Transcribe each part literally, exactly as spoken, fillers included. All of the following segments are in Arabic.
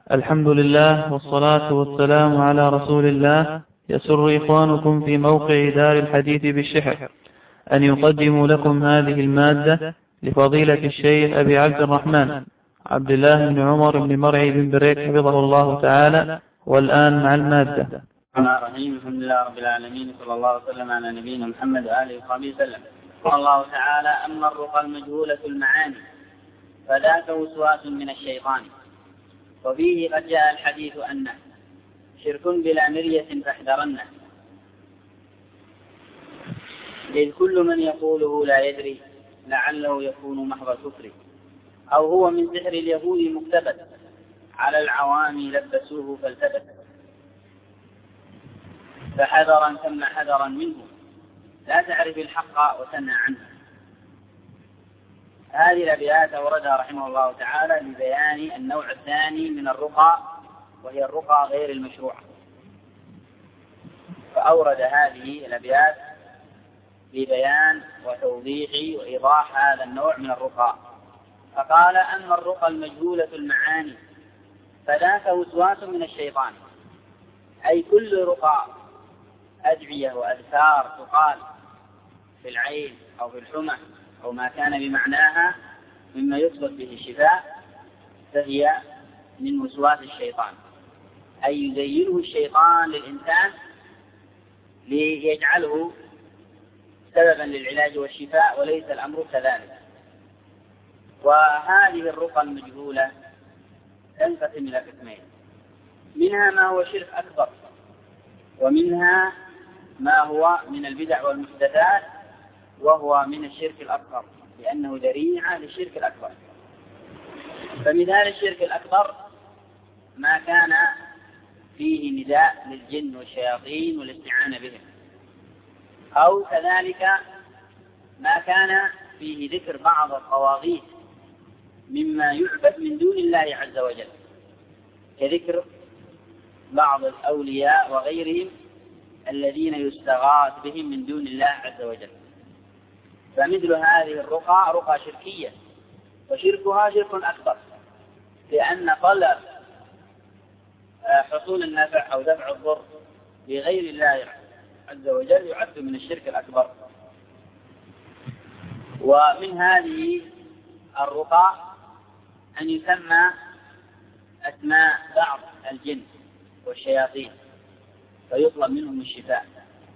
الحمد لله والصلاة والسلام على رسول الله. يسر إخوانكم في موقع دار الحديث بالشحر أن يقدموا لكم هذه المادة لفضيلة الشيخ أبي عبد الرحمن عبد الله بن عمر بن مرعي بن بريك حفظه الله تعالى. والآن مع المادة. الرحمن الرحيم. الحمد لله رب العالمين، صلى الله وسلم على نبينا محمد وآله وصحبه وسلم. قال الله تعالى: أما الرقى المجهولة المعاني فذاك وسواس من الشيطان. وفيه قد جاء الحديث أنه شرك بلا مرية فاحذرنه، إذ كل من يقوله لا يدري لعله يكون محض كفر، أو هو من سحر اليهود مقتبس على العوام لبسوه فالتبس، فحذرا ثم حذرا منه لا تعرف الحق وتنهى عنه. هذه الأبيات أوردها رحمه الله تعالى لبيان النوع الثاني من الرقى، وهي الرقى غير المشروعة. فأورد هذه الأبيات لبيان وتوضيح وإيضاح هذا النوع من الرقى. فقال: أما الرقى المجهولة المعاني فذاك وسواس من الشيطان، أي كل رقى أدعية وأذكار تقال في العين أو في الحمى أو ما كان بمعناها مما يقصد به الشفاء، فهي من وسواس الشيطان، أي يزينه الشيطان للإنسان ليجعله سببا للعلاج والشفاء، وليس الأمر كذلك. وهذه الرقى المجهولة تنقسم إلى قسمين: منها ما هو شرك أكبر، ومنها ما هو من البدع والمحدثات وهو من الشرك الأكبر، لأنه ذريعة للشرك الأكبر. فمثال الشرك الأكبر ما كان فيه نداء للجن والشياطين والاستعانة بهم، أو كذلك ما كان فيه ذكر بعض الطواغيت مما يعبد من دون الله عز وجل، كذكر بعض الأولياء وغيرهم الذين يستغاث بهم من دون الله عز وجل. فمثل هذه الرقى رقى شركية، وشركها شرك أكبر، لأن طلب حصول النفع أو دفع الضر بغير الله عز وجل يعد من الشرك الأكبر. ومن هذه الرقى أن يسمى أسماء بعض الجن والشياطين فيطلب منهم الشفاء،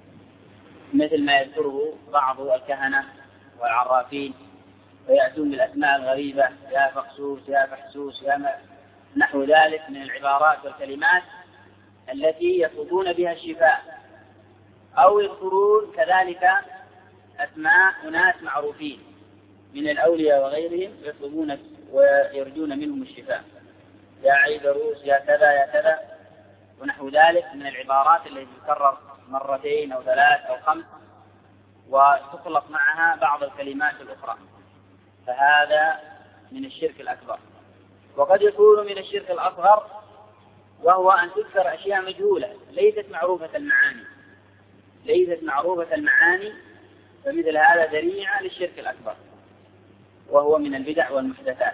مثل ما يذكره بعض الكهنة والعرافين، ويأتون بالأسماء الغريبة: يا فقسوس، يا فحسوس، يا نحو ذلك من العبارات والكلمات التي يطلبون بها الشفاء. أو يذكرون كذلك أسماء أناس معروفين من الأولياء وغيرهم يطلبون ويرجون منهم الشفاء: يا عيدروس، يا كذا يا كذا، ونحو ذلك من العبارات التي تكرر مرتين أو ثلاث أو خمس، وتخلط معها بعض الكلمات الأخرى. فهذا من الشرك الأكبر. وقد يكون من الشرك الأصغر، وهو أن تذكر أشياء مجهولة ليست معروفة المعاني ليست معروفة المعاني فمثل هذا ذريعة للشرك الأكبر، وهو من البدع والمحدثات.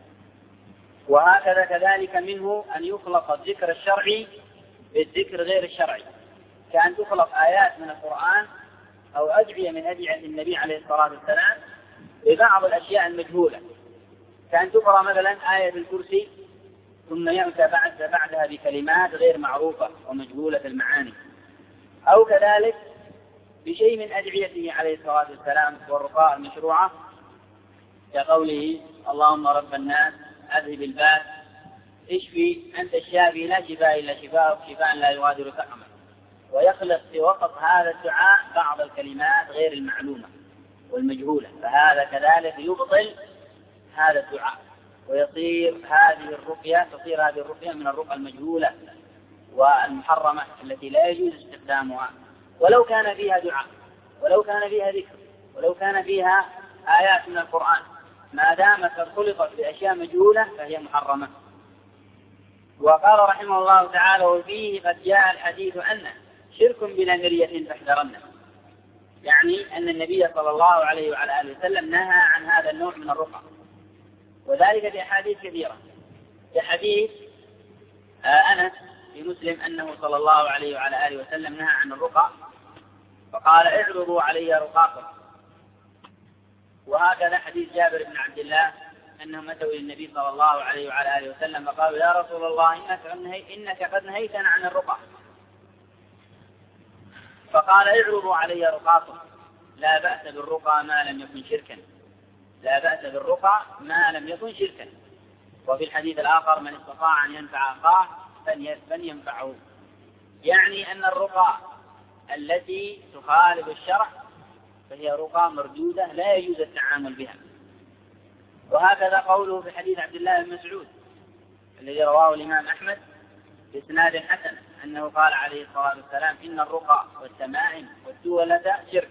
وهكذا كذلك منه أن يخلط الذكر الشرعي بالذكر غير الشرعي، كأن تخلط آيات من القرآن أو أدعية من أدعية النبي عليه الصلاة والسلام ببعض الأشياء المجهولة، كأن تقرأ مثلا آية الكرسي ثم يأتى بعد بعدها بكلمات غير معروفة ومجهولة المعاني، أو كذلك بشيء من أدعيته عليه الصلاة والسلام والرقاء المشروعة، كقوله: اللهم رب الناس أذهب الباس اشفي أنت الشافي لا شفاء إلا شفاءك شفاء لا يغادر سقما. ويخلق في وسط هذا الدعاء بعض الكلمات غير المعلومة والمجهولة، فهذا كذلك يبطل هذا الدعاء، ويصير هذه الرقية تصير هذه الرقية من الرقى المجهولة والمحرمة التي لا يجوز استخدامها، ولو كان فيها دعاء، ولو كان فيها ذكر، ولو كان فيها آيات من القرآن، ما دامت قد خلقت بأشياء مجهولة فهي محرمة. وقال رحمه الله تعالى: وفيه قد جاء الحديث أنه شرك بلا مرية فاحذرنه، يعني أن النبي صلى الله عليه وعلى آله وسلم نهى عن هذا النوع من الرقى، وذلك في أحاديث كثيرة. في حديث أنس في مسلم أنه صلى الله عليه وعلى آله وسلم نهى عن الرقى فقال اعرضوا علي رقاكم. وهكذا حديث جابر بن عبد الله أنهم أتوا إلى النبي صلى الله عليه وعلى آله وسلم فقالوا يا رسول الله إنك قد نهيتنا عن الرقى، فقال اعرضوا علي رقاكم لا بأس بالرقى ما لم يكن شركا، لا بأس بالرقى ما لم يكن شركا. وفي الحديث الآخر من استطاع أن ينفع أخاه فلينفعه، يعني أن الرقى التي تخالف الشرع فهي رقى مردودة لا يجوز التعامل بها. وهكذا قوله في حديث عبد الله بن مسعود الذي رواه الإمام أحمد بإسناد حسن أنه قال عليه الصلاة والسلام إن الرقى والتمائم والتولة شرك.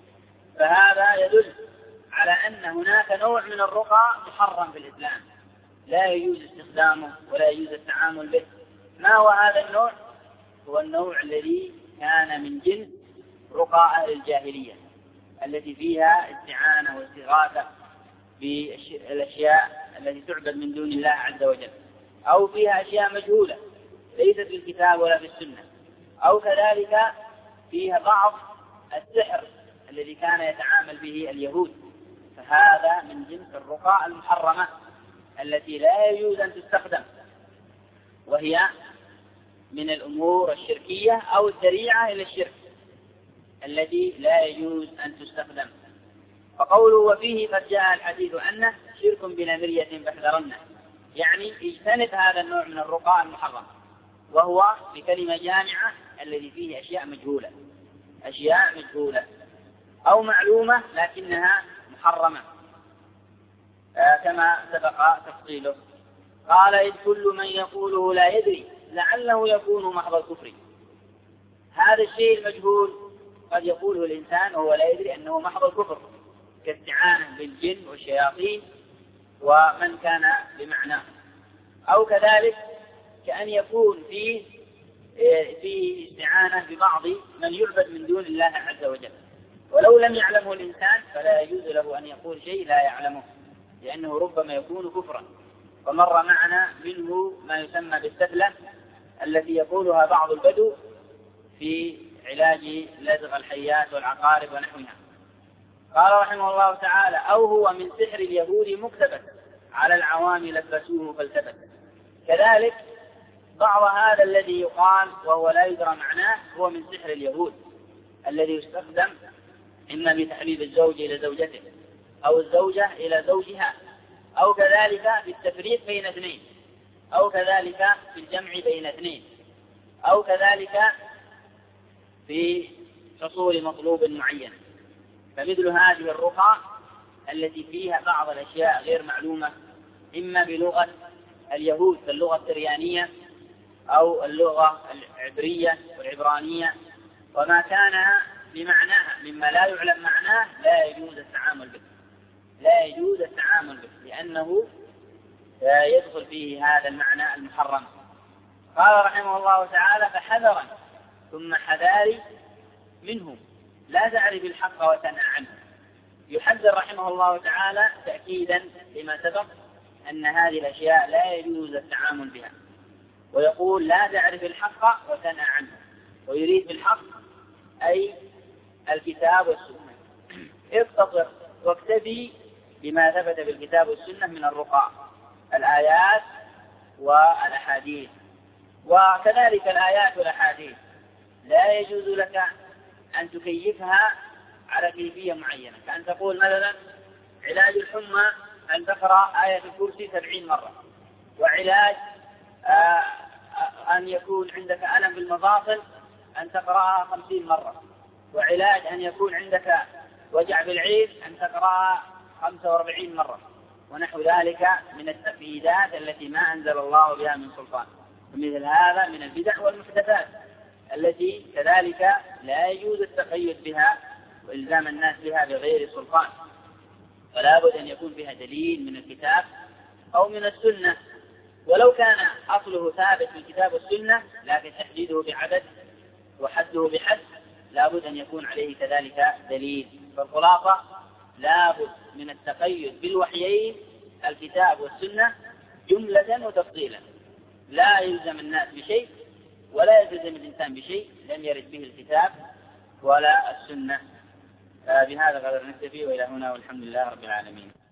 فهذا يدل على أن هناك نوع من الرقى محرم في الإسلام لا يجوز استخدامه ولا يجوز التعامل به. ما هو هذا النوع؟ هو النوع الذي كان من جنس رقى أهل الجاهلية التي فيها استعانة واستغاثة بالأشياء التي تعبد من دون الله عز وجل، أو فيها أشياء مجهولة ليست في الكتاب ولا في السنة، أو كذلك فيها بعض السحر الذي كان يتعامل به اليهود. فهذا من جنس الرقى المحرمة التي لا يجوز أن تستخدم، وهي من الأمور الشركية أو الذريعة إلى الشرك التي لا يجوز أن تستخدم. فقوله وفيه قد جاء الحديث أنه شرك بنذرية فاحذرنه، يعني اجتنب هذا النوع من الرقى المحرم، وهو بكلمة جامعة الذي فيه أشياء مجهولة، أشياء مجهولة أو معلومة لكنها محرمة آه كما سبق تفصيله. قال إذ كل من يقوله لا يدري لعله يكون محض الكفر. هذا الشيء المجهول قد يقوله الإنسان وهو لا يدري أنه محض الكفر، كاستعانة بالجن والشياطين ومن كان بمعنى، أو كذلك كأن يكون فيه في استعانة ببعض من يعبد من دون الله عز وجل، ولو لم يعلمه الإنسان فلا يجوز له أن يقول شيء لا يعلمه لأنه ربما يكون كفرا. ومر معنا منه ما يسمى بالسفلة التي يقولها بعض البدو في علاج لدغ الحيات والعقارب ونحوها. قال رحمه الله تعالى أو هو من سحر اليهود مكتبت على العوام لبسوه فالتبت. كذلك بعض هذا الذي يقال وهو لا يدرى معناه هو من سحر اليهود الذي يستخدم إما بتحبيب الزوج إلى زوجته أو الزوجة إلى زوجها، أو كذلك في التفريق بين اثنين، أو كذلك في الجمع بين اثنين، أو كذلك في حصول مطلوب معين. فمثل هذه الرقى التي فيها بعض الأشياء غير معلومة إما بلغة اليهود باللغة السريانية أو اللغة العبرية والعبرانية وما كان بمعناها مما لا يعلم معناه لا يجوز التعامل به، لا يجوز التعامل به لأنه يدخل فيه هذا المعنى المحرم. قال رحمه الله تعالى فحذرا ثم حذاري منه لا تعرف الحق وتنأ عنه. يحذر رحمه الله تعالى تأكيدا لما سبق أن هذه الأشياء لا يجوز التعامل بها، ويقول لا تعرف الحق وتنأ عنه، ويريد بالحق أي الكتاب والسنة. اقتصر واكتفي بما ثبت بالكتاب والسنة من الرقى الآيات والأحاديث. وكذلك الآيات والأحاديث لا يجوز لك أن تكيفها على كيفية معينة، كأن تقول مثلا علاج الحمى أن تقرأ آية الكرسي سبعين مرة، وعلاج آه أن يكون عندك ألم بالمفاصل أن تقرأها خمسين مرة، وعلاج أن يكون عندك وجع بالعين أن تقرأها خمسة وأربعين مرة، ونحو ذلك من التقييدات التي ما أنزل الله بها من سلطان. ومثل هذا من البدع والمحدثات التي كذلك لا يجوز التقيد بها وإلزام الناس بها بغير سلطان، فلا بد أن يكون بها دليل من الكتاب أو من السنة، ولو كان أصله ثابت في الكتاب والسنة لكن تحديده بعدد وحده بحد لا بد أن يكون عليه كذلك دليل. فالخلاصة لا بد من التقيد بالوحيين الكتاب والسنة جملة وتفصيلا، لا يلزم الناس بشيء ولا يلزم الإنسان بشيء لم يرد به الكتاب ولا السنة. بهذا قدر نكتفي، وإلى هنا والحمد لله رب العالمين.